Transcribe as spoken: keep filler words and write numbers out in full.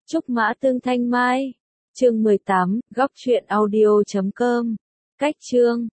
Trúc Mã Tương Thanh Mai. Chương mười tám, góc truyện audio chấm com. Cách chương